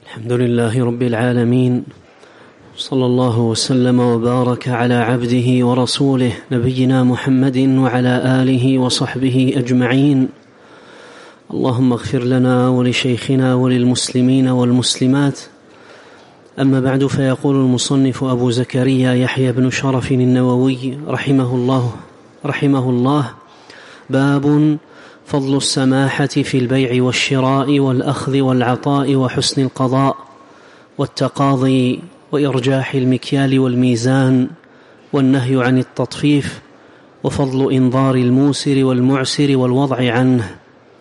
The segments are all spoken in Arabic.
الحمد لله رب العالمين، صلى الله وسلم وبارك على عبده ورسوله نبينا محمد وعلى آله وصحبه أجمعين. اللهم اغفر لنا ولشيخنا وللمسلمين والمسلمات. أما بعد، فيقول المصنف أبو زكريا يحيى بن شرف النووي رحمه الله: باب فضل السماحة في البيع والشراء والأخذ والعطاء وحسن القضاء والتقاضي وإرجاح المكيال والميزان والنهي عن التطفيف وفضل إنظار الموسر والمعسر والوضع عنه.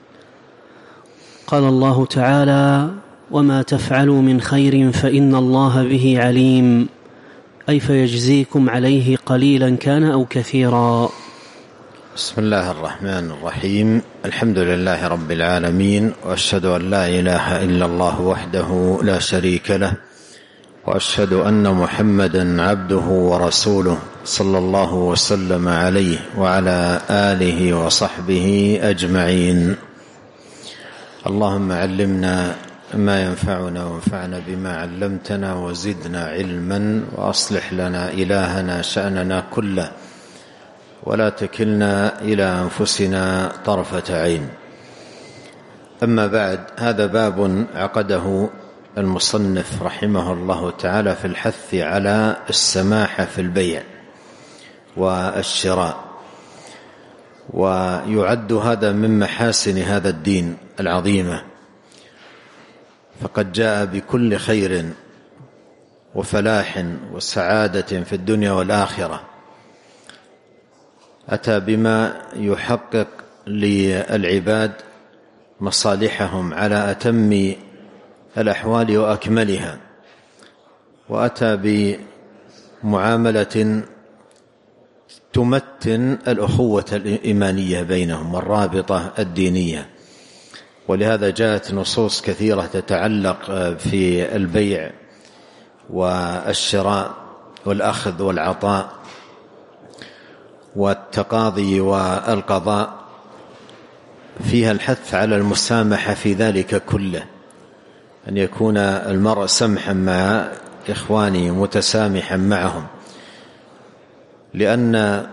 قال الله تعالى: وما تفعلوا من خير فإن الله به عليم، أي فيجزيكم عليه قليلا كان أو كثيرا. بسم الله الرحمن الرحيم. الحمد لله رب العالمين، وأشهد أن لا إله إلا الله وحده لا شريك له، وأشهد أن محمدا عبده ورسوله صلى الله وسلم عليه وعلى آله وصحبه أجمعين. اللهم علمنا ما ينفعنا وانفعنا بما علمتنا وزدنا علما، وأصلح لنا إلهنا شأننا كله، ولا تكلنا إلى أنفسنا طرفة عين. أما بعد، هذا باب عقده المصنف رحمه الله تعالى في الحث على السماحة في البيع والشراء، ويعد هذا من محاسن هذا الدين العظيمة، فقد جاء بكل خير وفلاح وسعادة في الدنيا والآخرة. أتى بما يحقق للعباد مصالحهم على أتم الأحوال وأكملها، وأتى بمعاملة تمتن الأخوة الإيمانية بينهم والرابطة الدينية. ولهذا جاءت نصوص كثيرة تتعلق في البيع والشراء والأخذ والعطاء والتقاضي والقضاء، فيها الحث على المسامحة في ذلك كله، أن يكون المرء سمحا مع إخوانه متسامحا معهم، لأن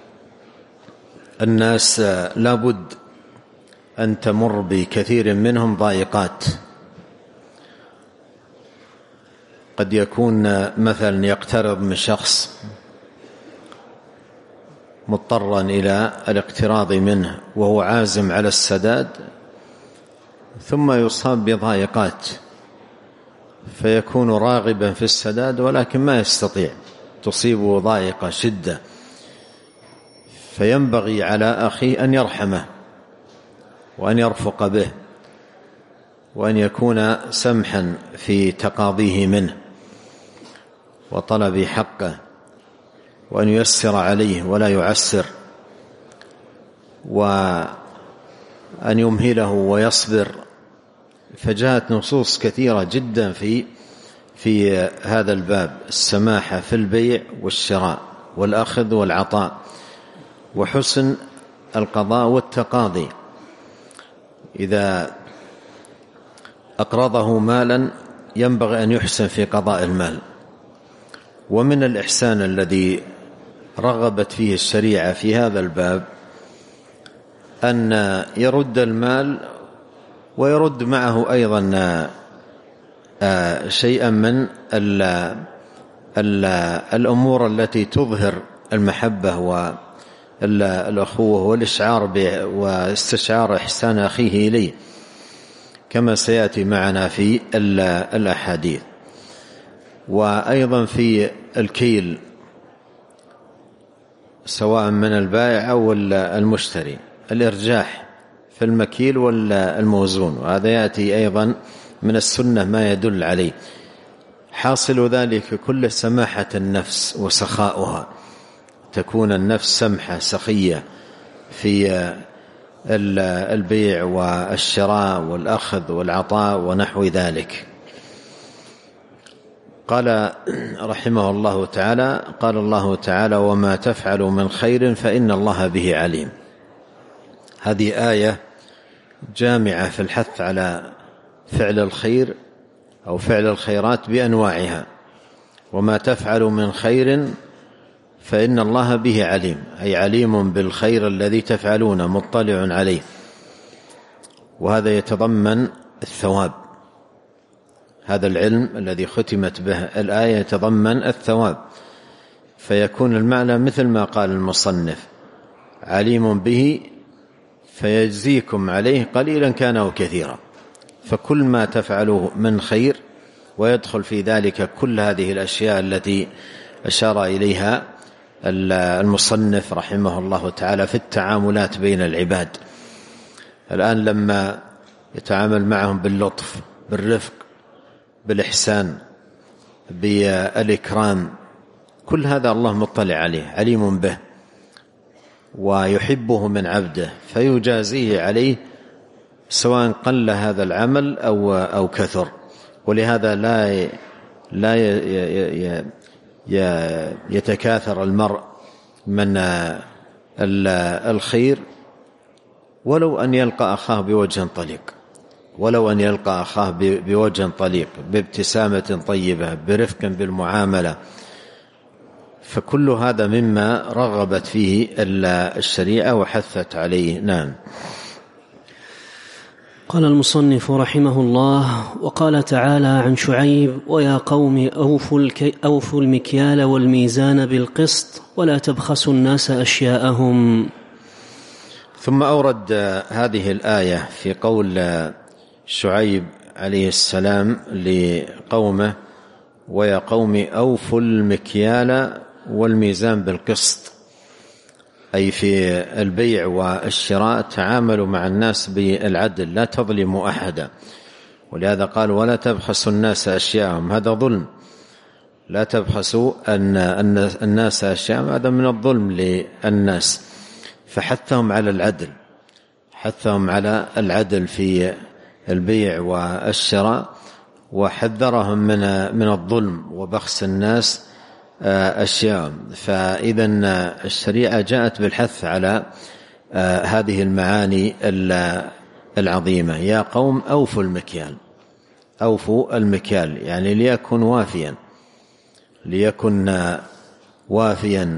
الناس لابد أن تمر بكثير منهم ضائقات. قد يكون مثلا يقترض من شخص مضطرا إلى الاقتراض منه وهو عازم على السداد، ثم يصاب بضائقات فيكون راغبا في السداد ولكن ما يستطيع، تصيبه ضائقة شدة، فينبغي على أخيه أن يرحمه وأن يرفق به وأن يكون سمحا في تقاضيه منه وطلب حقه، وأن ييسر عليه ولا يعسر، وأن يمهله ويصبر. فجاءت نصوص كثيرة جدا في هذا الباب: السماحة في البيع والشراء والأخذ والعطاء وحسن القضاء والتقاضي. إذا أقرضه مالا ينبغي أن يحسن في قضاء المال. ومن الإحسان الذي رغبت فيه الشريعة في هذا الباب أن يرد المال ويرد معه أيضا شيئا من الأمور التي تظهر المحبة والأخوة والإشعار واستشعار إحسان أخيه إليه، كما سيأتي معنا في الأحاديث. وأيضا في الكيل، سواء من البائع أو المشتري، الإرجاح في المكيل والموزون، وهذا يأتي أيضا من السنة ما يدل عليه. حاصل ذلك كل سماحة النفس وسخاؤها، تكون النفس سمحة سخية في البيع والشراء والأخذ والعطاء ونحو ذلك. قال رحمه الله تعالى: قال الله تعالى: وما تفعلوا من خير فإن الله به عليم. هذه آية جامعة في الحث على فعل الخير أو فعل الخيرات بأنواعها. وما تفعل من خير فإن الله به عليم، أي عليم بالخير الذي تفعلون، مطلع عليه. وهذا يتضمن الثواب، هذا العلم الذي ختمت به الآية يتضمن الثواب، فيكون المعنى مثل ما قال المصنف: عليم به فيجزيكم عليه قليلا كان أو كثيرا. فكل ما تفعلوه من خير، ويدخل في ذلك كل هذه الأشياء التي أشار إليها المصنف رحمه الله تعالى في التعاملات بين العباد. الآن لما يتعامل معهم باللطف، بالرفق، بالإحسان، بالإكرام، كل هذا الله مطلع عليه، عليم به، ويحبه من عبده، فيجازيه عليه سواء قل هذا العمل أو كثر. ولهذا لا يتكاثر المرء من الخير ولو أن يلقى أخاه بوجه طليق، ولو أن يلقى أخاه بوجه طليق، بابتسامة طيبة، برفق بالمعاملة. فكل هذا مما رغبت فيه الشريعة وحثت عليه. نعم. قال المصنف رحمه الله: وقال تعالى عن شعيب: ويا قوم أوفوا المكيال والميزان بالقسط ولا تبخسوا الناس أشياءهم. ثم أورد هذه الآية في قول شعيب عليه السلام لقومه: ويا قوم أوفوا المكيال والميزان بالقسط، أي في البيع والشراء تعاملوا مع الناس بالعدل، لا تظلموا أحدا. ولهذا قال: ولا تبخسوا الناس أشياءهم، هذا ظلم. لا تبخسوا الناس أشياءهم، هذا من الظلم للناس. فحثهم على العدل، حثهم على العدل في البيع والشراء، وحذرهم من الظلم وبخس الناس أشياء. فإذا الشريعة جاءت بالحث على هذه المعاني العظيمة. يا قوم أوفوا المكيال، أوفوا المكيال يعني ليكن وافيا، ليكن وافيا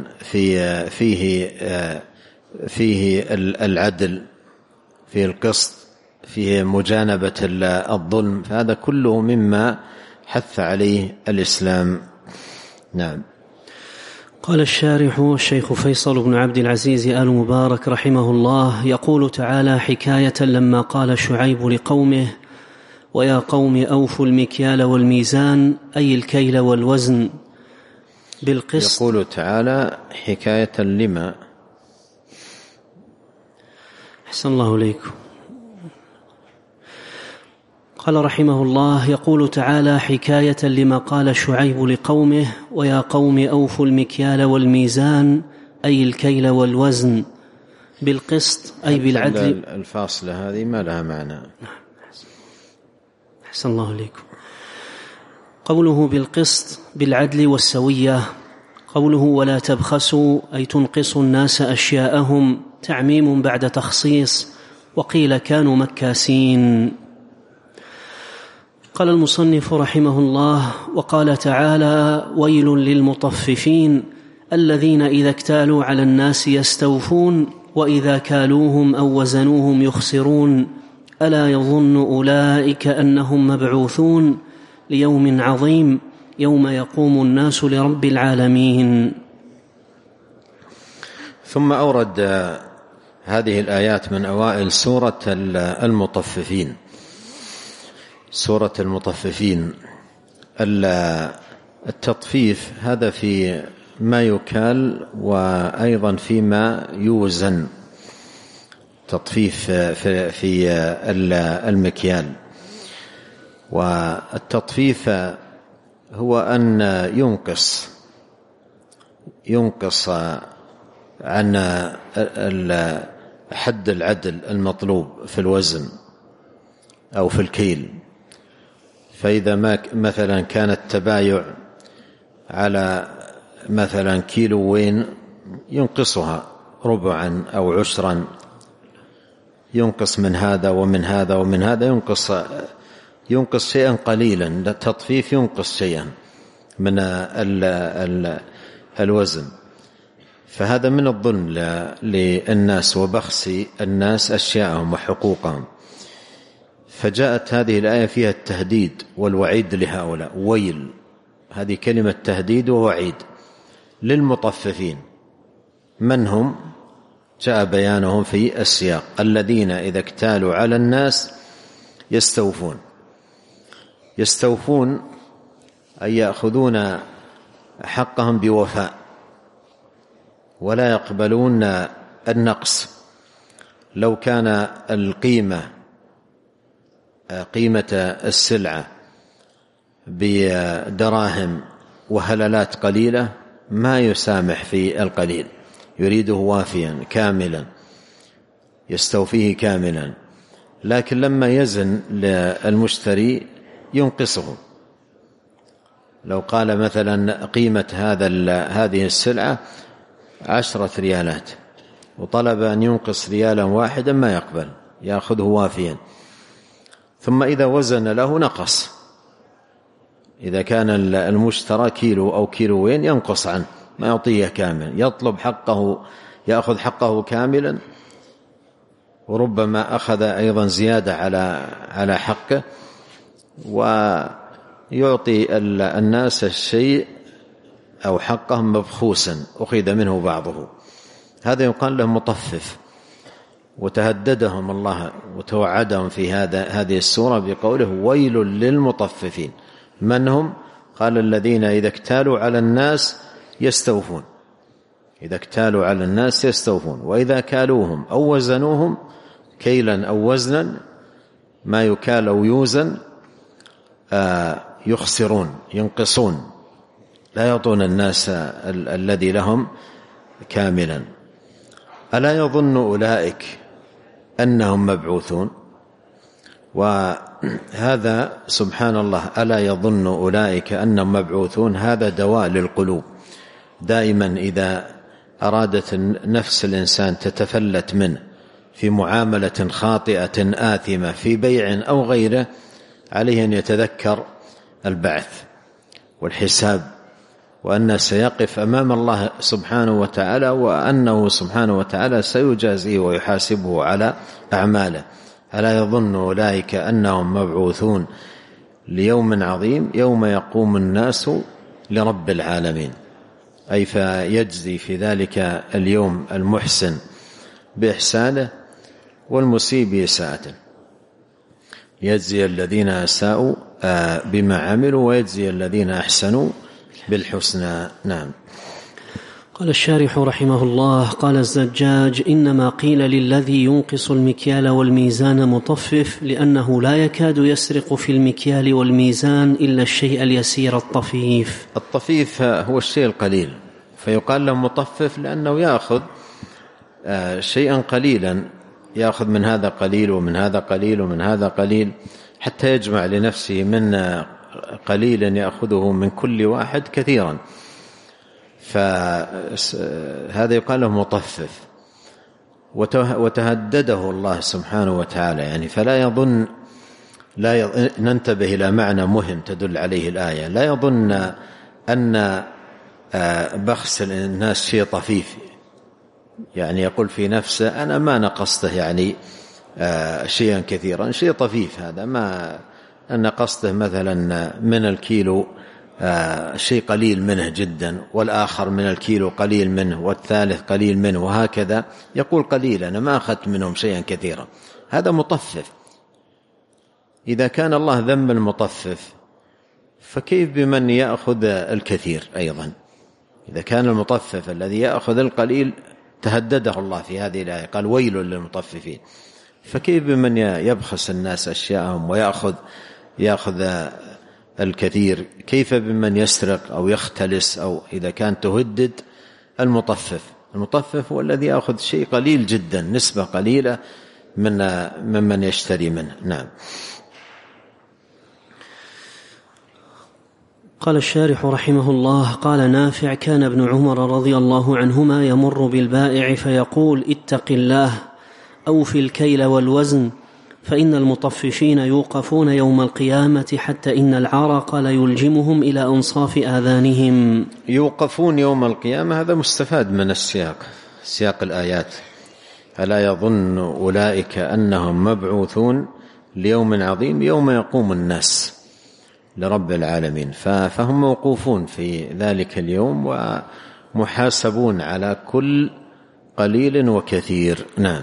فيه العدل، فيه القسط، فيه مجانبة الظلم. فهذا كله مما حث عليه الإسلام. نعم. قال الشارح الشيخ فيصل بن عبد العزيز آل مبارك رحمه الله: يقول تعالى حكاية لما قال شعيب لقومه: ويا قوم أوفوا المكيال والميزان، أي الكيل والوزن بالقسط. يقول تعالى حكاية لما. أحسن الله إليكم. قال رحمه الله: يقول تعالى حكاية لما قال شعيب لقومه: ويا قوم أوفوا المكيال والميزان، أي الكيل والوزن بالقسط، أي بالعدل. الفاصلة هذه ما لها معنى. أحسن الله إليكم. قوله بالقسط بالعدل والسوية. قوله ولا تبخسوا، أي تنقصوا الناس أشياءهم، تعميم بعد تخصيص، وقيل كانوا مكاسين. قال المصنف رحمه الله: وقال تعالى: ويل للمطففين الذين إذا اكتالوا على الناس يستوفون وإذا كالوهم أو وزنوهم يخسرون ألا يظن أولئك أنهم مبعوثون ليوم عظيم يوم يقوم الناس لرب العالمين. ثم أورد هذه الآيات من أوائل سورة المطففين. سورة المطففين، التطفيف هذا في ما يكال وأيضا فيما يوزن، تطفيف في المكيال. والتطفيف هو أن ينقص عن حد العدل المطلوب في الوزن أو في الكيل. فإذا ما مثلا كان التبايع على مثلا كيلوين ينقصها ربعا أو عشرا، ينقص من هذا ومن هذا ومن هذا، ينقص ينقص شيئا قليلا، التطفيف ينقص شيئا من الوزن، فهذا من الظلم للناس وبخس الناس أشياءهم وحقوقهم. فجاءت هذه الآية فيها التهديد والوعيد لهؤلاء. ويل، هذه كلمة تهديد ووعيد للمطففين. من هم؟ جاء بيانهم في السياق: الذين إذا اكتالوا على الناس يستوفون. يستوفون أي يأخذون حقهم بوفاء ولا يقبلون النقص. لو كان قيمة السلعة بدراهم وهللات قليلة ما يسامح في القليل، يريده وافيا كاملا، يستوفيه كاملا. لكن لما يزن للمشتري ينقصه. لو قال مثلا قيمة هذه السلعة 10 ريالات وطلب أن ينقص ريالا واحدا ما يقبل، يأخذه وافيا. ثم إذا وزن له نقص. إذا كان المشترى كيلو أو كيلوين ينقص عنه، ما يعطيه كامل، يطلب حقه، يأخذ حقه كاملا، وربما أخذ أيضا زيادة على حقه، ويعطي الناس الشيء أو حقهم مبخوسا أخذ منه بعضه. هذا يقال له مطفف. وتهددهم الله وتوعدهم في هذه السورة بقوله: ويل للمطففين. من هم؟ قال: الذين إذا اكتالوا على الناس يستوفون. إذا اكتالوا على الناس يستوفون، وإذا كالوهم أو وزنوهم كيلا أو وزنا، ما يكال أو يوزن، يخسرون، ينقصون، لا يعطون الناس الذي لهم كاملا. ألا يظن أولئك أنهم مبعوثون؟ وهذا سبحان الله، ألا يظن أولئك أنهم مبعوثون، هذا دواء للقلوب. دائما إذا أرادت نفس الإنسان تتفلت منه في معاملة خاطئة آثمة في بيع أو غيره، عليه أن يتذكر البعث والحساب، وأنه سيقف أمام الله سبحانه وتعالى، وأنه سبحانه وتعالى سيجازيه ويحاسبه على أعماله. ألا يظن أولئك أنهم مبعوثون ليوم عظيم يوم يقوم الناس لرب العالمين. أي فيجزي في ذلك اليوم المحسن بإحسانه والمسيء بإساءته، يجزي الذين أساءوا بما عملوا ويجزي الذين أحسنوا بالحسنى. نعم. قال الشارح رحمه الله: قال الزجاج: إنما قيل للذي ينقص المكيال والميزان مطفف، لأنه لا يكاد يسرق في المكيال والميزان إلا الشيء اليسير الطفيف. الطفيف هو الشيء القليل، فيقال له مطفف لأنه يأخذ شيئا قليلا، يأخذ من هذا قليل ومن هذا قليل ومن هذا قليل، حتى يجمع لنفسه من قليلا يأخذه من كل واحد كثيرا، فهذا يقال له مطفف. وتهدده الله سبحانه وتعالى، يعني فلا يظن، ننتبه إلى معنى مهم تدل عليه الآية. لا يظن أن بخس الناس شيء طفيف، يعني يقول في نفسه أنا ما نقصته يعني شيئا كثيرا، شيء طفيف هذا، ما أن قصده مثلا من الكيلو شيء قليل منه جدا، والآخر من الكيلو قليل منه، والثالث قليل منه، وهكذا يقول قليل، أنا ما أخذت منهم شيئا كثيرا. هذا مطفف. إذا كان الله ذم المطفف فكيف بمن يأخذ الكثير أيضا؟ إذا كان المطفف الذي يأخذ القليل تهدده الله في هذه الآية، قال: ويل للمطففين. فكيف بمن يبخس الناس أشياءهم ويأخذ الكثير؟ كيف بمن يسرق أو يختلس، أو إذا كان تهدد المطفف هو الذي يأخذ شيء قليل جدا، نسبة قليلة ممن يشتري منه. نعم. قال الشارح رحمه الله: قال نافع: كان ابن عمر رضي الله عنهما يمر بالبائع فيقول: اتق الله، أوفي الكيل والوزن، فإن المطففين يوقفون يوم القيامة حتى إن العرق ليلجمهم إلى أنصاف آذانهم. يوقفون يوم القيامة، هذا مستفاد من سياق الآيات. ألا يظن أولئك أنهم مبعوثون ليوم عظيم يوم يقوم الناس لرب العالمين. فهم موقوفون في ذلك اليوم ومحاسبون على كل قليل وكثير. نعم.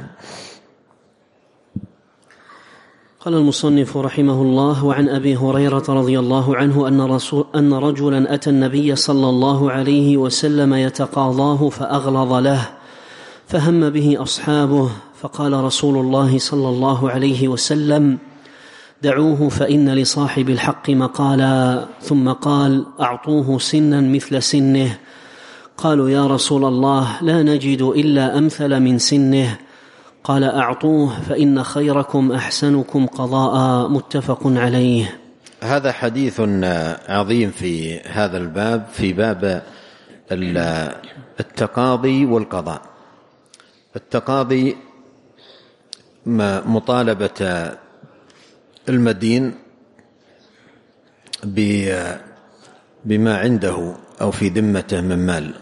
قال المصنف رحمه الله: وعن أبي هريرة رضي الله عنه أن رجلا أتى النبي صلى الله عليه وسلم يتقاضاه فأغلظ له، فهم به أصحابه، فقال رسول الله صلى الله عليه وسلم: دعوه فإن لصاحب الحق مقالا. ثم قال: أعطوه سنا مثل سنه. قالوا: يا رسول الله، لا نجد إلا أمثل من سنه. قال: أعطوه فإن خيركم أحسنكم قضاء. متفق عليه. هذا حديث عظيم في هذا الباب، في باب التقاضي والقضاء. التقاضي مطالبة المدين بما عنده أو في ذمته من مال،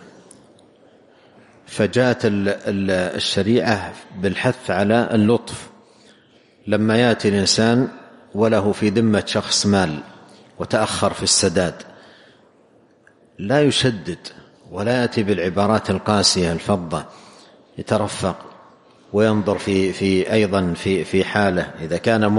فجاءت الشريعة بالحث على اللطف. لما يأتي الإنسان وله في ذمة شخص مال وتأخر في السداد، لا يشدد ولا يأتي بالعبارات القاسية الفظة، يترفق وينظر أيضا في حاله. إذا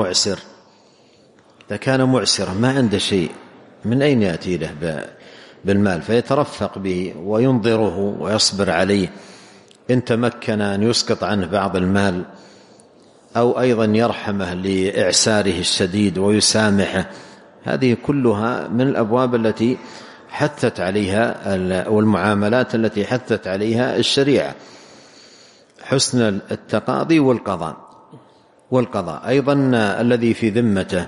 كان معسرا ما عنده شيء، من أين يأتي له بالمال؟ فيترفق به وينظره ويصبر عليه. إن تمكن أن يسقط عنه بعض المال أو أيضا يرحمه لإعساره الشديد ويسامحه. هذه كلها من الأبواب التي حثت عليها والمعاملات التي حثت عليها الشريعة، حسن التقاضي والقضاء. أيضا الذي في ذمته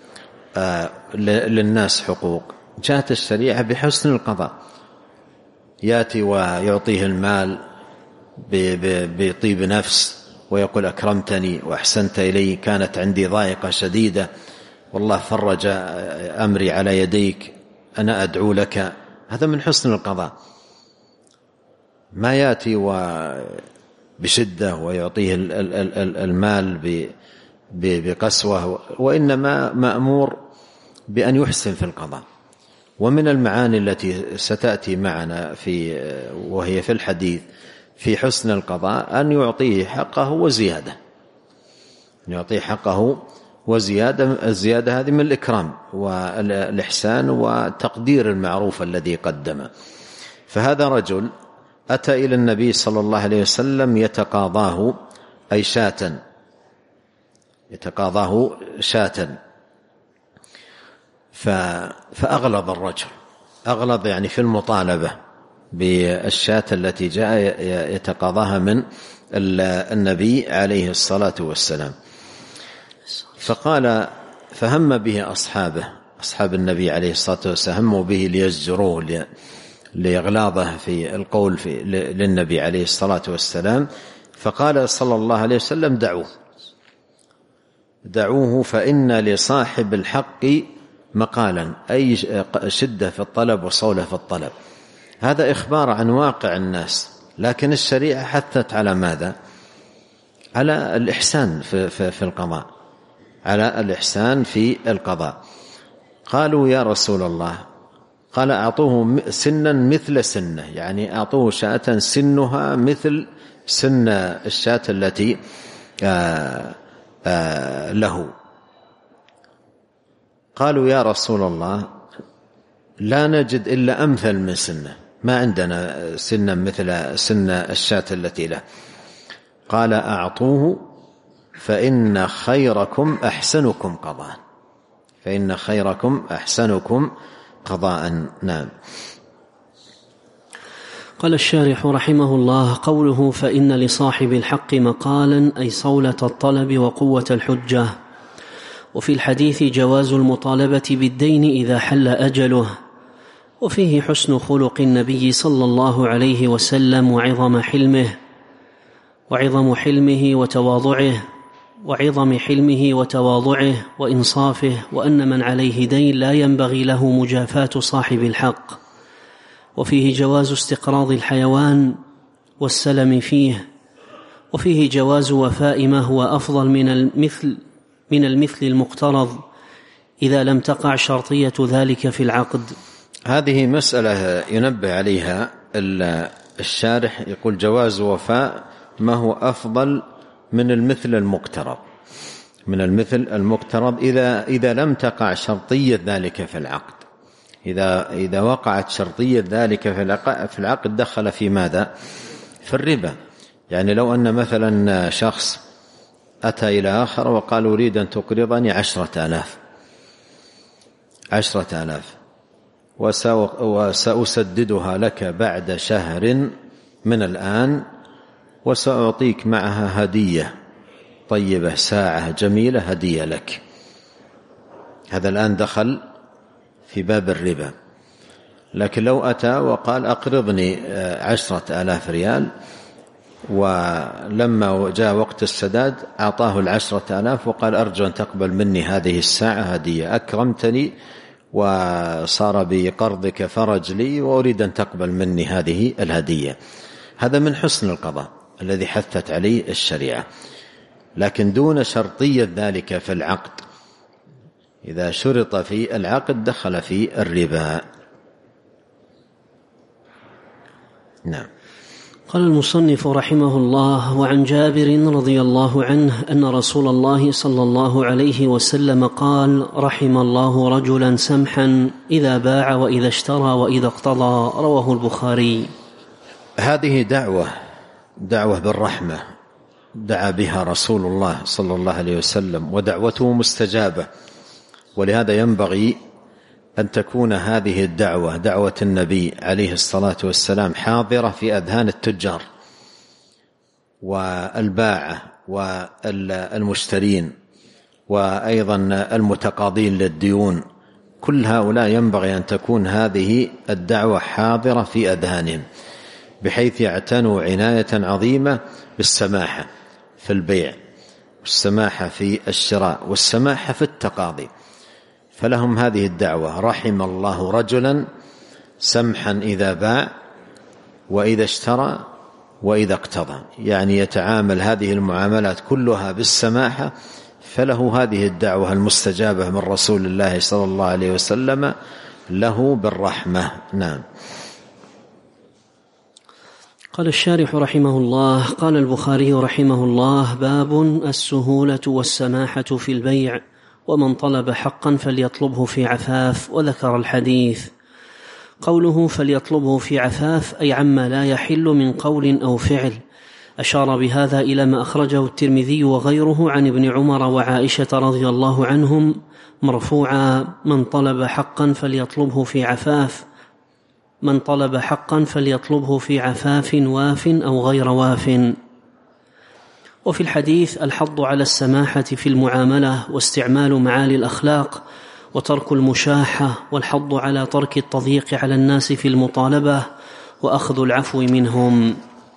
للناس حقوق، جاءت الشريعة بحسن القضاء، يأتي ويعطيه المال بطيب نفس ويقول: أكرمتني وأحسنت إلي، كانت عندي ضائقة شديدة والله فرج أمري على يديك، أنا أدعو لك. هذا من حسن القضاء. ما يأتي بشدة ويعطيه المال بقسوة، وإنما مأمور بأن يحسن في القضاء. ومن المعاني التي ستأتي معنا وهي في الحديث في حسن القضاء أن يعطيه حقه وزيادة. الزيادة هذه من الإكرام والإحسان وتقدير المعروف الذي قدمه. فهذا رجل أتى إلى النبي صلى الله عليه وسلم يتقاضاه، أي يتقاضاه شاة، فأغلظ الرجل، أغلظ يعني في المطالبة بالشاة التي جاء يتقاضاها من النبي عليه الصلاة والسلام. فقال: فهم به أصحاب النبي عليه الصلاة والسلام، هموا به ليزجروه لإغلاظه في القول للنبي عليه الصلاة والسلام. فقال صلى الله عليه وسلم: دعوه فإن لصاحب الحق مقالا، أي شدة في الطلب وصولة في الطلب. هذا إخبار عن واقع الناس، لكن الشريعة حثت على ماذا؟ على الإحسان في القضاء، على الإحسان في القضاء. قالوا: يا رسول الله، قال: أعطوه سنا مثل سنه، يعني أعطوه شاة سنها مثل سن الشاة التي له. قالوا: يا رسول الله، لا نجد إلا أمثل من سنه، ما عندنا سنا مثل سن الشاة التي له. قال: أعطوه فإن خيركم أحسنكم قضاء. نعم. قال الشارح رحمه الله: قوله فإن لصاحب الحق مقالا، أي صولة الطلب وقوة الحجة. وفي الحديث جواز المطالبة بالدين إذا حل أجله، وفيه حسن خلق النبي صلى الله عليه وسلم وعظم حلمه وتواضعه، وعظم حلمه وتواضعه وإنصافه، وأن من عليه دين لا ينبغي له مجافاة صاحب الحق. وفيه جواز استقراض الحيوان والسلم فيه، وفيه جواز وفاء ما هو أفضل من المثل المقترض إذا لم تقع شرطية ذلك في العقد. هذه مسألة ينبه عليها الشارح، يقول جواز وفاء ما هو أفضل من المثل المقترض، من المثل المقترض إذا لم تقع شرطية ذلك في العقد. إذا وقعت شرطية ذلك في العقد دخل في ماذا؟ في الربا. يعني لو أن مثلا شخص أتى إلى آخر وقال أريد أن تقرضني 10,000 وسأسددها لك بعد شهر من الآن، وسأعطيك معها هدية طيبة، ساعة جميلة هدية لك. هذا الآن دخل في باب الربا. لكن لو أتى وقال أقرضني 10,000 ريال، ولما جاء وقت السداد أعطاه 10,000 وقال أرجو أن تقبل مني هذه الساعة هدية، أكرمتني وصار بقرضك فرج لي وأريد أن تقبل مني هذه الهدية. هذا من حسن القضاء الذي حثت عليه الشريعة، لكن دون شرطية ذلك في العقد. إذا شرط في العقد دخل في الربا. نعم. قال المصنف رحمه الله: وعن جابر رضي الله عنه أن رسول الله صلى الله عليه وسلم قال: رحم الله رجلا سمحا إذا باع وإذا اشترى وإذا اقتضى. رواه البخاري. هذه دعوة بالرحمة دعا بها رسول الله صلى الله عليه وسلم، ودعوته مستجابة، ولهذا ينبغي أن تكون هذه الدعوة، دعوة النبي عليه الصلاة والسلام، حاضرة في أذهان التجار والباعة والمشترين وأيضا المتقاضين للديون. كل هؤلاء ينبغي أن تكون هذه الدعوة حاضرة في أذهانهم، بحيث يعتنوا عناية عظيمة بالسماحة في البيع، والسماحة في الشراء، والسماحة في التقاضي. فلهم هذه الدعوة: رحم الله رجلا سمحا إذا باع وإذا اشترى وإذا اقتضى، يعني يتعامل هذه المعاملات كلها بالسماحة، فله هذه الدعوة المستجابة من رسول الله صلى الله عليه وسلم له بالرحمة. نعم. قال الشارح رحمه الله: قال البخاري رحمه الله: باب السهولة والسماحة في البيع، ومن طلب حقا فليطلبه في عفاف. وذكر الحديث. قوله فليطلبه في عفاف أي عما لا يحل من قول أو فعل. أشار بهذا إلى ما أخرجه الترمذي وغيره عن ابن عمر وعائشة رضي الله عنهم مرفوعا: من طلب حقا فليطلبه في عفاف، من طلب حقا فليطلبه في عفاف واف أو غير واف. وفي الحديث الحض على السماحة في المعاملة واستعمال معالي الأخلاق وترك المشاحة، والحض على ترك التضييق على الناس في المطالبة وأخذ العفو منهم.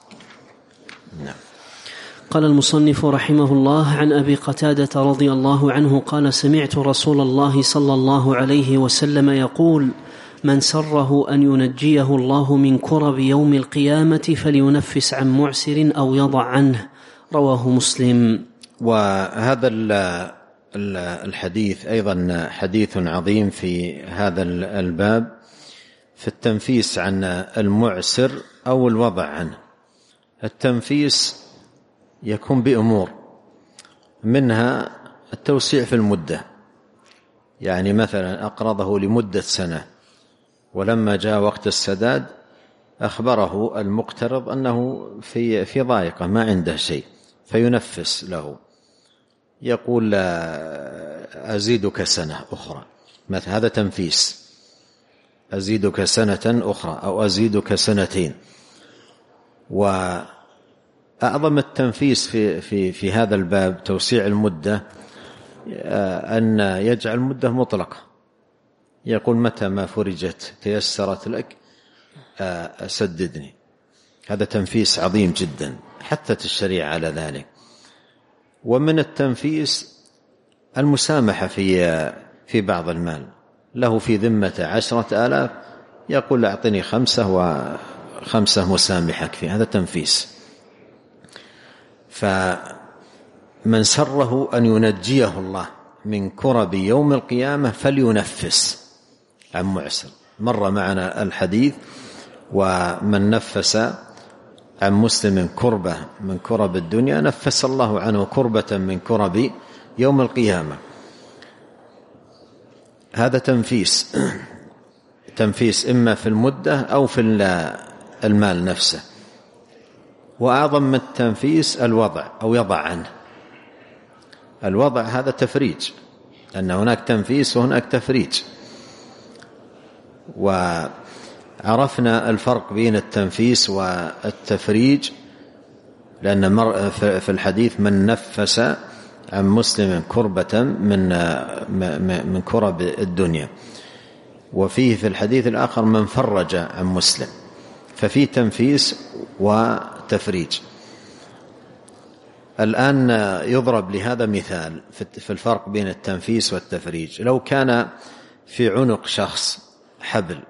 قال المصنف رحمه الله: عن أبي قتادة رضي الله عنه قال: سمعت رسول الله صلى الله عليه وسلم يقول: من سره أن ينجيه الله من كرب يوم القيامة فلينفس عن معسر أو يضع عنه. رواه مسلم. وهذا الحديث أيضا حديث عظيم في هذا الباب، في التنفيس عن المعسر أو الوضع عنه. التنفيس يكون بأمور، منها التوسيع في المدة، يعني مثلا أقرضه لمدة سنة، ولما جاء وقت السداد أخبره المقترض أنه في ضائقة ما عنده شيء، فينفس له، يقول أزيدك سنة أخرى مثلا. هذا تنفيس، أزيدك سنة أخرى أو أزيدك سنتين. وأعظم التنفيس في هذا الباب توسيع المدة، أن يجعل المدة مطلقة، يقول متى ما فرجت تيسرت لك سددني. هذا تنفيس عظيم جدا، حثت الشريعة على ذلك. ومن التنفيس المسامحة في بعض المال، له في ذمة 10,000 يقول أعطني 5 و5 مسامحك فيه، هذا تنفيس. فمن سره أن ينجيه الله من كرب يوم القيامة فلينفس عن معسر. مر معنا الحديث: ومن نفس عن مسلم كربة من كرب الدنيا نفس الله عنه كربة من كرب يوم القيامة. هذا تنفيس إما في المدة أو في المال نفسه. وأعظم من التنفيس الوضع أو يضع عنه. الوضع هذا تفريج، أن هناك تنفيس وهناك تفريج. وعرفنا الفرق بين التنفيس والتفريج، لأن في الحديث: من نفس عن مسلم كربة من كرب الدنيا، وفيه في الحديث الآخر: من فرج عن مسلم. ففي تنفيس وتفريج. الآن يضرب لهذا مثال في الفرق بين التنفيس والتفريج. لو كان في عنق شخص حبل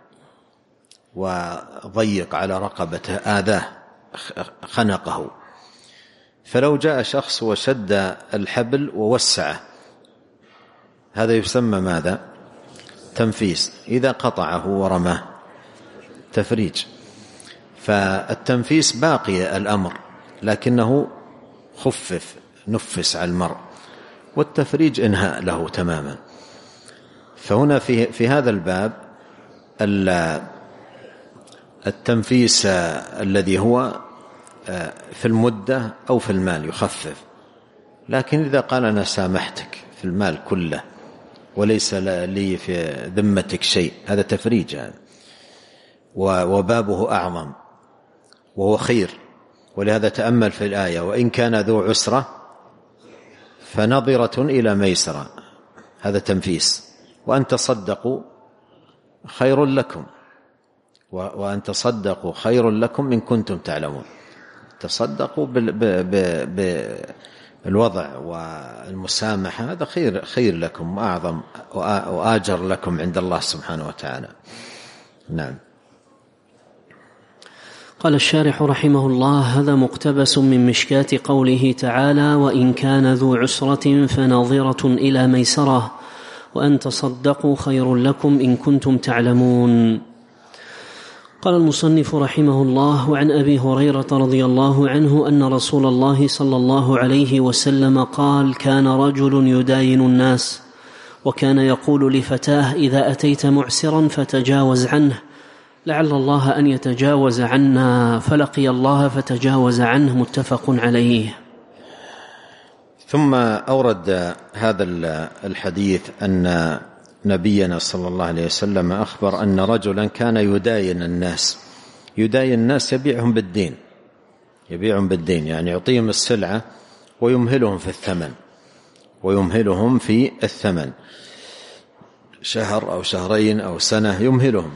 وضيق على رقبته، آذاه، خنقه، فلو جاء شخص وشد الحبل ووسعه، هذا يسمى ماذا؟ تنفيس. إذا قطعه ورماه تفريج. فالتنفيس باقي الأمر، لكنه خفف، نفس على المرء، والتفريج إنهاء له تماما. فهنا في هذا الباب التنفيس الذي هو في المدة أو في المال يخفف. لكن إذا قال: أنا سامحتك في المال كله وليس لي في ذمتك شيء، هذا تفريج، وبابه أعظم وهو خير. ولهذا تأمل في الآية: وإن كان ذو عسرة فنظرة إلى ميسرة، هذا تنفيس. وأن تصدقوا خير لكم، وأن تصدقوا خير لكم إن كنتم تعلمون. تصدقوا بالوضع والمسامحة، هذا خير لكم وأعظم وآجر لكم عند الله سبحانه وتعالى. نعم. قال الشارح رحمه الله: هذا مقتبس من مشكاة قوله تعالى: وإن كان ذو عسرة فناظرة إلى ميسرة وأن تصدقوا خير لكم إن كنتم تعلمون. قال المصنف رحمه الله: وعن أبي هريرة رضي الله عنه أن رسول الله صلى الله عليه وسلم قال: كان رجل يداين الناس، وكان يقول لفتاه: إذا أتيت معسرا فتجاوز عنه، لعل الله أن يتجاوز عنا، فلقي الله فتجاوز عنه. متفق عليه. ثم أورد هذا الحديث أن نبينا صلى الله عليه وسلم أخبر أن رجلا كان يداين الناس. يبيعهم بالدين، يعني يعطيهم السلعة ويمهلهم في الثمن، شهر أو شهرين أو سنة يمهلهم.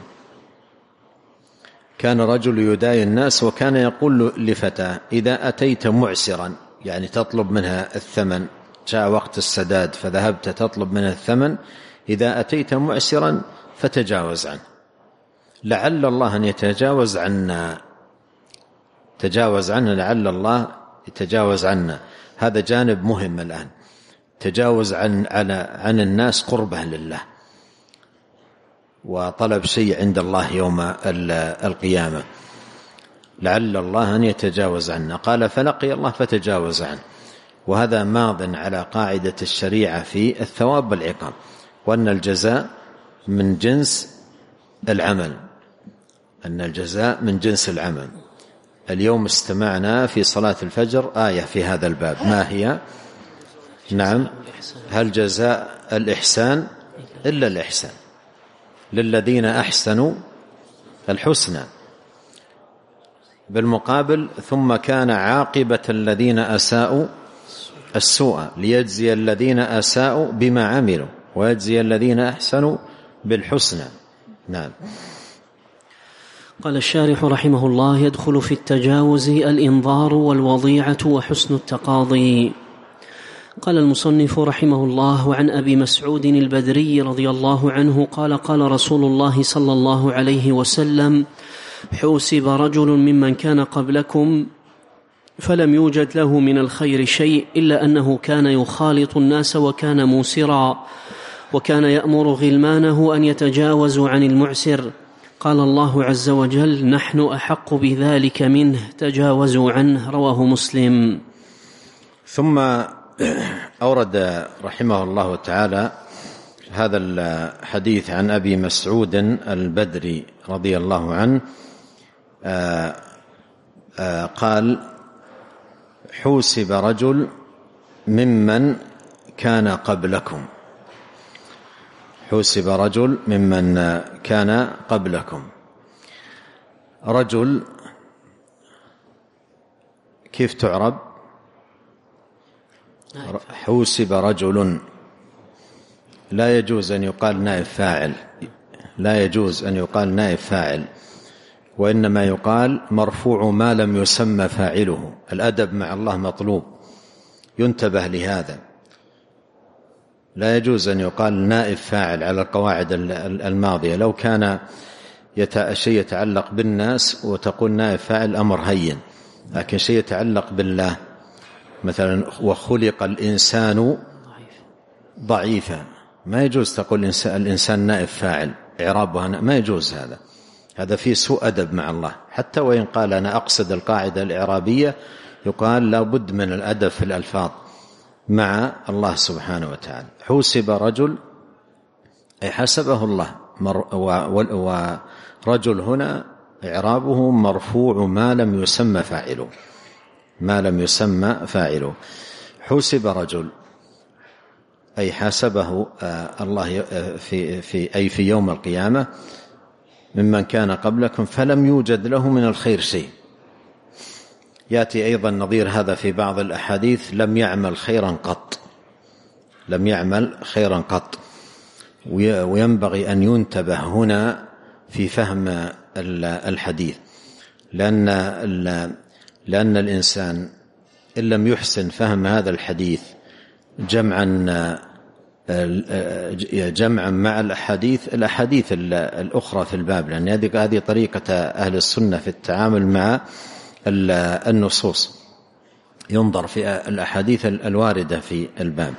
كان رجل يداين الناس، وكان يقول لفتاه: إذا أتيت معسرا، يعني تطلب منها الثمن، جاء وقت السداد فذهبت تطلب منها الثمن، إذا أتيت معسرا فتجاوز عنه، لعل الله أن يتجاوز عنا. تجاوز عنه، لعل الله يتجاوز عنا. هذا جانب مهم الآن. تجاوز عن الناس قربة لله وطلب شيء عند الله يوم القيامة، لعل الله أن يتجاوز عنا. قال: فلقي الله فتجاوز عنه. وهذا ماض على قاعدة الشريعة في الثواب والعقاب، وأن الجزاء من جنس العمل. اليوم استمعنا في صلاة الفجر آية في هذا الباب، ما هي؟ نعم: هل جزاء الإحسان إلا الإحسان، للذين أحسنوا الحسنى. بالمقابل: ثم كان عاقبة الذين أساءوا السوء ليجزي الذين أساءوا بما عملوا ويجزي الذين أحسنوا بالحسنى. نعم. قال الشارح رحمه الله: يدخل في التجاوز الإنظار والوضيعة وحسن التقاضي. قال المصنف رحمه الله: وعن أبي مسعود البدري رضي الله عنه قال: قال رسول الله صلى الله عليه وسلم: حوسب رجل ممن كان قبلكم فلم يوجد له من الخير شيء إلا أنه كان يخالط الناس وكان موسرا، وكان يأمر غلمانه أن يتجاوزوا عن المعسر. قال الله عز وجل: نحن أحق بذلك منه، تجاوزوا عنه. رواه مسلم. ثم أورد رحمه الله تعالى هذا الحديث عن أبي مسعود البدري رضي الله عنه قال: حوسب رجل ممن كان قبلكم. حوسب رجل ممن كان قبلكم. رجل كيف تعرب؟ حوسب رجل، لا يجوز أن يقال نائب فاعل، لا يجوز أن يقال نائب فاعل، وإنما يقال مرفوع ما لم يسمى فاعله. الأدب مع الله مطلوب، ينتبه لهذا. لا يجوز أن يقال نائب فاعل على القواعد الماضية. لو كان شيء يتعلق بالناس وتقول نائب فاعل أمر هين، لكن شيء يتعلق بالله مثلا وخلق الإنسان ضعيفا، ما يجوز تقول الإنسان نائب فاعل، إعرابها ما يجوز. هذا فيه سوء أدب مع الله. حتى وإن قال أنا أقصد القاعدة الإعرابية، يقال لا بد من الأدب في الألفاظ مع الله سبحانه وتعالى. حوسب رجل أي حسبه الله، ورجل هنا إعرابه مرفوع ما لم يسمى فاعله، ما لم يسمى فاعله. حوسب رجل أي حاسبه الله في يوم القيامة ممن كان قبلكم فلم يوجد له من الخير شيء. يأتي أيضا نظير هذا في بعض الأحاديث: لم يعمل خيرا قط، لم يعمل خيرا قط. وينبغي أن ينتبه هنا في فهم الحديث، لأن الإنسان إن لم يحسن فهم هذا الحديث جمعا مع الأحاديث الأخرى في الباب، لأن هذه طريقة أهل السنة في التعامل مع النصوص، ينظر في الأحاديث الواردة في الباب.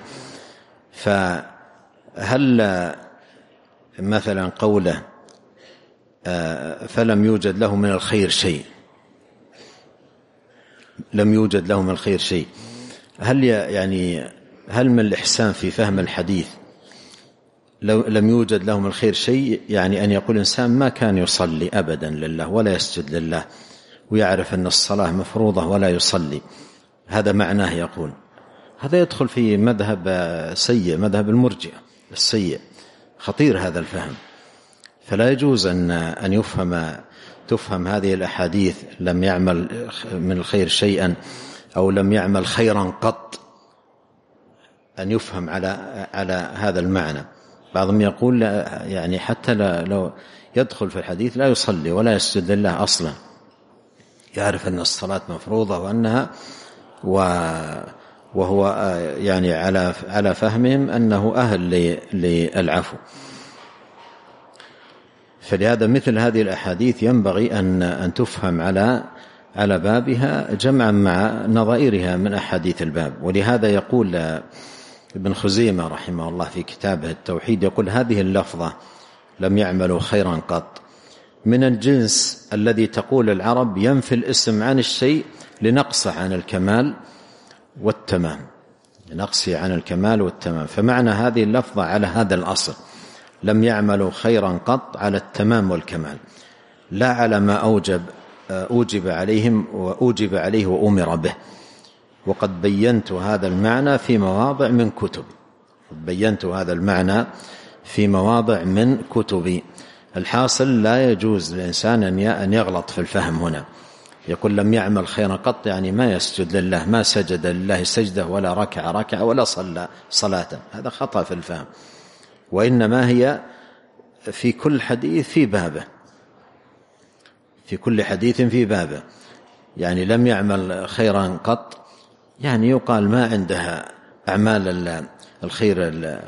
فهل مثلا قوله فلم يوجد له من الخير شيء، لم يوجد له من الخير شيء، هل من الإحسان في فهم الحديث لو لم يوجد له من الخير شيء، يعني أن يقول إنسان ما كان يصلي أبدا لله ولا يسجد لله ويعرف أن الصلاة مفروضة ولا يصلي، هذا معناه يقول هذا يدخل في مذهب سيء، مذهب المرجئة السيء، خطير هذا الفهم. فلا يجوز أن تفهم هذه الأحاديث لم يعمل من الخير شيئا أو لم يعمل خيرا قط، أن يفهم على هذا المعنى. بعضهم يقول يعني حتى لو يدخل في الحديث لا يصلي ولا يسجد لله أصلا، يعرف أن الصلاة مفروضة وأنها وهو يعني على فهمهم أنه أهل للعفو. فلهذا مثل هذه الأحاديث ينبغي أن تفهم على بابها جمعا مع نظائرها من أحاديث الباب. ولهذا يقول ابن خزيمة رحمه الله في كتابه التوحيد، يقول هذه اللفظة لم يعملوا خيرا قط من الجنس الذي تقول العرب ينفي الاسم عن الشيء لنقص عن الكمال والتمام، لنقص عن الكمال والتمام. فمعنى هذه اللفظة على هذا الأصل، لم يعملوا خيرا قط على التمام والكمال، لا على ما أوجب عليهم وأوجب عليه وأمر به. وقد بينت هذا المعنى في مواضع من كتب، بينت هذا المعنى في مواضع من كتبي. الحاصل لا يجوز للإنسان أن يغلط في الفهم هنا، يقول لم يعمل خيرا قط يعني ما يسجد لله، ما سجد لله سجدة ولا ركع ركعة ولا صلى صلاة، هذا خطأ في الفهم. وإنما هي في كل حديث في بابه، في كل حديث في بابه. يعني لم يعمل خيرا قط يعني يقال ما عندها أعمال الخير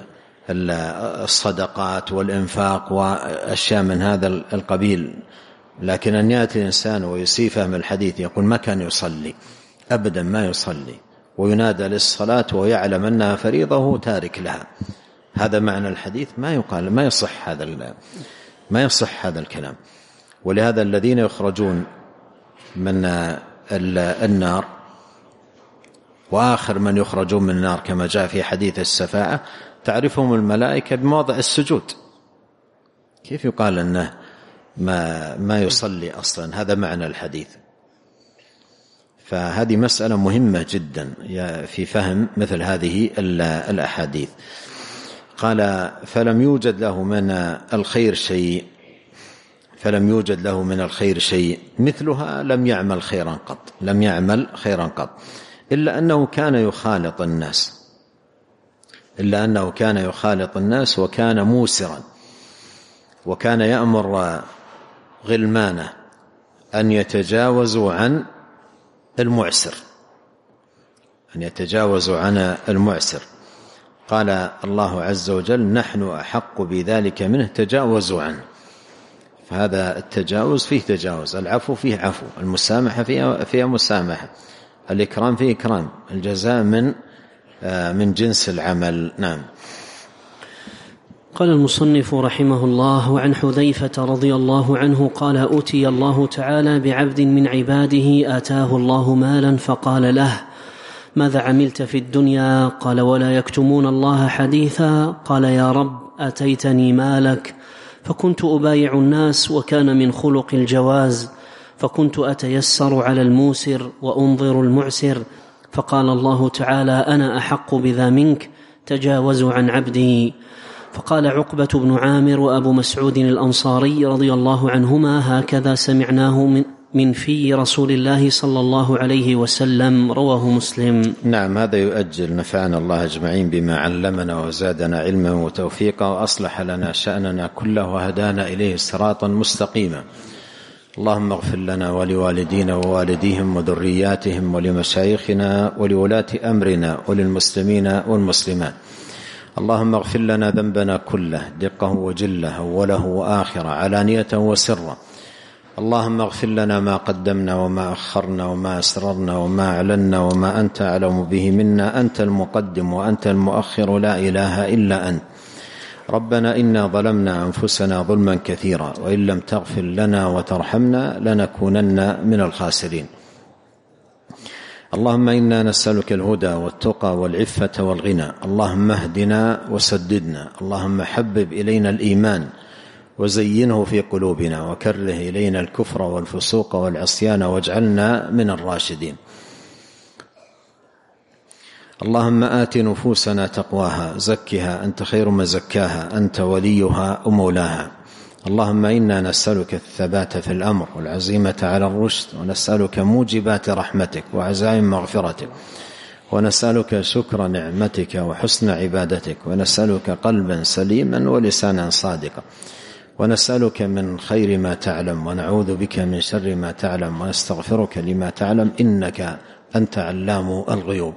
الصدقات والإنفاق وأشياء من هذا القبيل. لكن أن يأتي الإنسان ويسيء فهم الحديث يقول ما كان يصلي أبدا، ما يصلي، وينادى للصلاة ويعلم أنها فريضة تارك لها، هذا معنى الحديث، ما يقال، ما يصح هذا الكلام. ولهذا الذين يخرجون من النار وآخر من يخرجون من النار كما جاء في حديث الشفاعة تعرفهم الملائكة بموضع السجود. كيف يقال أنه ما يصلي أصلا؟ هذا معنى الحديث. فهذه مسألة مهمة جدا في فهم مثل هذه الأحاديث. قال فلم يوجد له من الخير شيء مثلها لم يعمل خيرا قط إلا أنه كان يخالط الناس وكان موسرا، وكان يأمر غلمانه أن يتجاوزوا عن المعسر. قال الله عز وجل نحن أحق بذلك منه تجاوزوا عنه. فهذا التجاوز فيه تجاوز، العفو فيه عفو، المسامحة فيها مسامحة، الإكرام فيه إكرام، الجزاء من جنس العمل. نعم. قال المصنف رحمه الله: وعن حذيفة رضي الله عنه قال: أتي الله تعالى بعبد من عباده آتاه الله مالا فقال له: ماذا عملت في الدنيا؟ قال: ولا يكتمون الله حديثا. قال: يا رب أتيتني مالك فكنت أبايع الناس، وكان من خلق الجواز، فكنت أتيسر على الموسر وأنظر المعسر، فقال الله تعالى: أنا أحق بذا منك، تجاوزوا عن عبدي. فقال عقبة بن عامر وأبو مسعود الأنصاري رضي الله عنهما: هكذا سمعناه من في رسول الله صلى الله عليه وسلم. رواه مسلم. نعم. هذا يؤجل، نفعنا الله أجمعين بما علمنا وزادنا علما وتوفيقا وأصلح لنا شأننا كله وهدانا إليه صراطا مستقيما. اللهم اغفر لنا ولوالدينا ووالديهم وذرياتهم ولمشايخنا ولولاة أمرنا وللمسلمين والمسلمات. اللهم اغفر لنا ذنبنا كله دقه وجله أوله وآخره علانية وسرا. اللهم اغفر لنا ما قدمنا وما أخرنا وما أسررنا وما أعلنا وما أنت أعلم به منا، أنت المقدم وأنت المؤخر، لا إله إلا أنت. ربنا إنا ظلمنا أنفسنا ظلما كثيرا، وإن لم تغفر لنا وترحمنا لنكونن من الخاسرين. اللهم إنا نسألك الهدى والتقى والعفة والغنى. اللهم اهدنا وسددنا. اللهم حبب إلينا الإيمان وزينه في قلوبنا، وكره إلينا الكفر والفسوق والعصيان، واجعلنا من الراشدين. اللهم آت نفوسنا تقواها، زكها أنت خير من زكاها، أنت وليها ومولاها. اللهم إنا نسألك الثبات في الأمر والعزيمة على الرشد، ونسألك موجبات رحمتك وعزائم مغفرتك، ونسألك شكر نعمتك وحسن عبادتك، ونسألك قلبا سليما ولسانا صادقا، ونسألك من خير ما تعلم، ونعوذ بك من شر ما تعلم، ونستغفرك لما تعلم، إنك أنت علام الغيوب.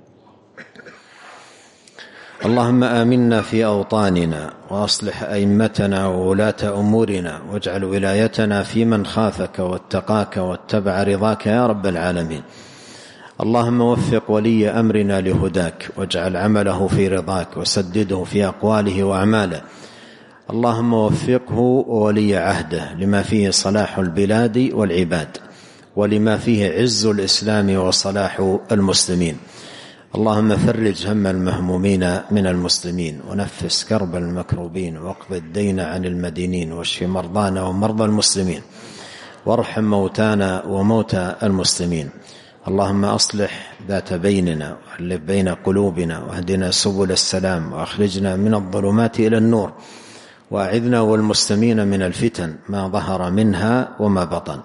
اللهم آمنا في أوطاننا، وأصلح أئمتنا وولاة أمورنا، واجعل ولايتنا في من خافك واتقاك واتبع رضاك يا رب العالمين. اللهم وفق ولي أمرنا لهداك، واجعل عمله في رضاك، وسدده في أقواله وأعماله. اللهم وفقه وولي عهده لما فيه صلاح البلاد والعباد، ولما فيه عز الإسلام وصلاح المسلمين. اللهم فرج هم المهمومين من المسلمين، ونفس كرب المكروبين، واقض الدين عن المدينين، واشف مرضانا ومرضى المسلمين، وارحم موتانا وموتى المسلمين. اللهم أصلح ذات بيننا، وألف بين قلوبنا، واهدنا سبل السلام، وأخرجنا من الظلمات إلى النور، وأعذنا والمسلمين من الفتن ما ظهر منها وما بطن.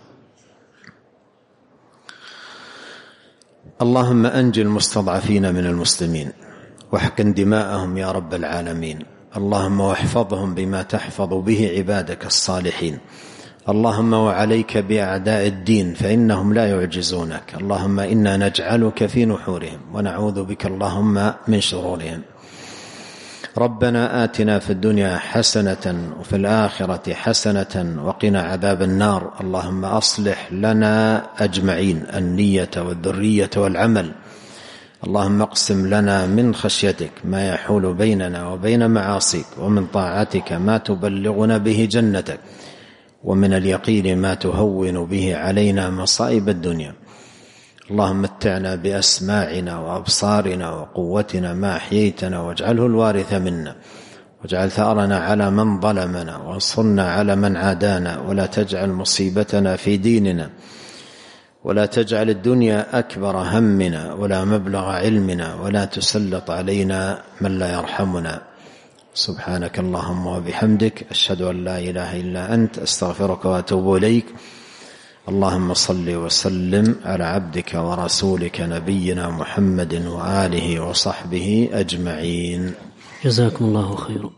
اللهم أنجِ المستضعفين من المسلمين، واحقن دماءهم يا رب العالمين. اللهم واحفظهم بما تحفظ به عبادك الصالحين. اللهم وعليك بأعداء الدين فإنهم لا يعجزونك. اللهم إنا نجعلك في نحورهم ونعوذ بك اللهم من شرورهم. ربنا آتنا في الدنيا حسنة وفي الآخرة حسنة وقنا عذاب النار. اللهم أصلح لنا أجمعين النية والذرية والعمل. اللهم اقسم لنا من خشيتك ما يحول بيننا وبين معاصيك، ومن طاعتك ما تبلغنا به جنتك، ومن اليقين ما تهون به علينا مصائب الدنيا. اللهم متعنا بأسماعنا وأبصارنا وقوتنا ما أحييتنا، واجعله الوارث منا، واجعل ثأرنا على من ظلمنا، وانصرنا على من عادانا، ولا تجعل مصيبتنا في ديننا، ولا تجعل الدنيا أكبر همنا ولا مبلغ علمنا، ولا تسلط علينا من لا يرحمنا. سبحانك اللهم وبحمدك، أشهد أن لا إله إلا أنت، أستغفرك وأتوب إليك. اللهم صل وسلم على عبدك ورسولك نبينا محمد وآله وصحبه أجمعين. جزاكم الله خيرا.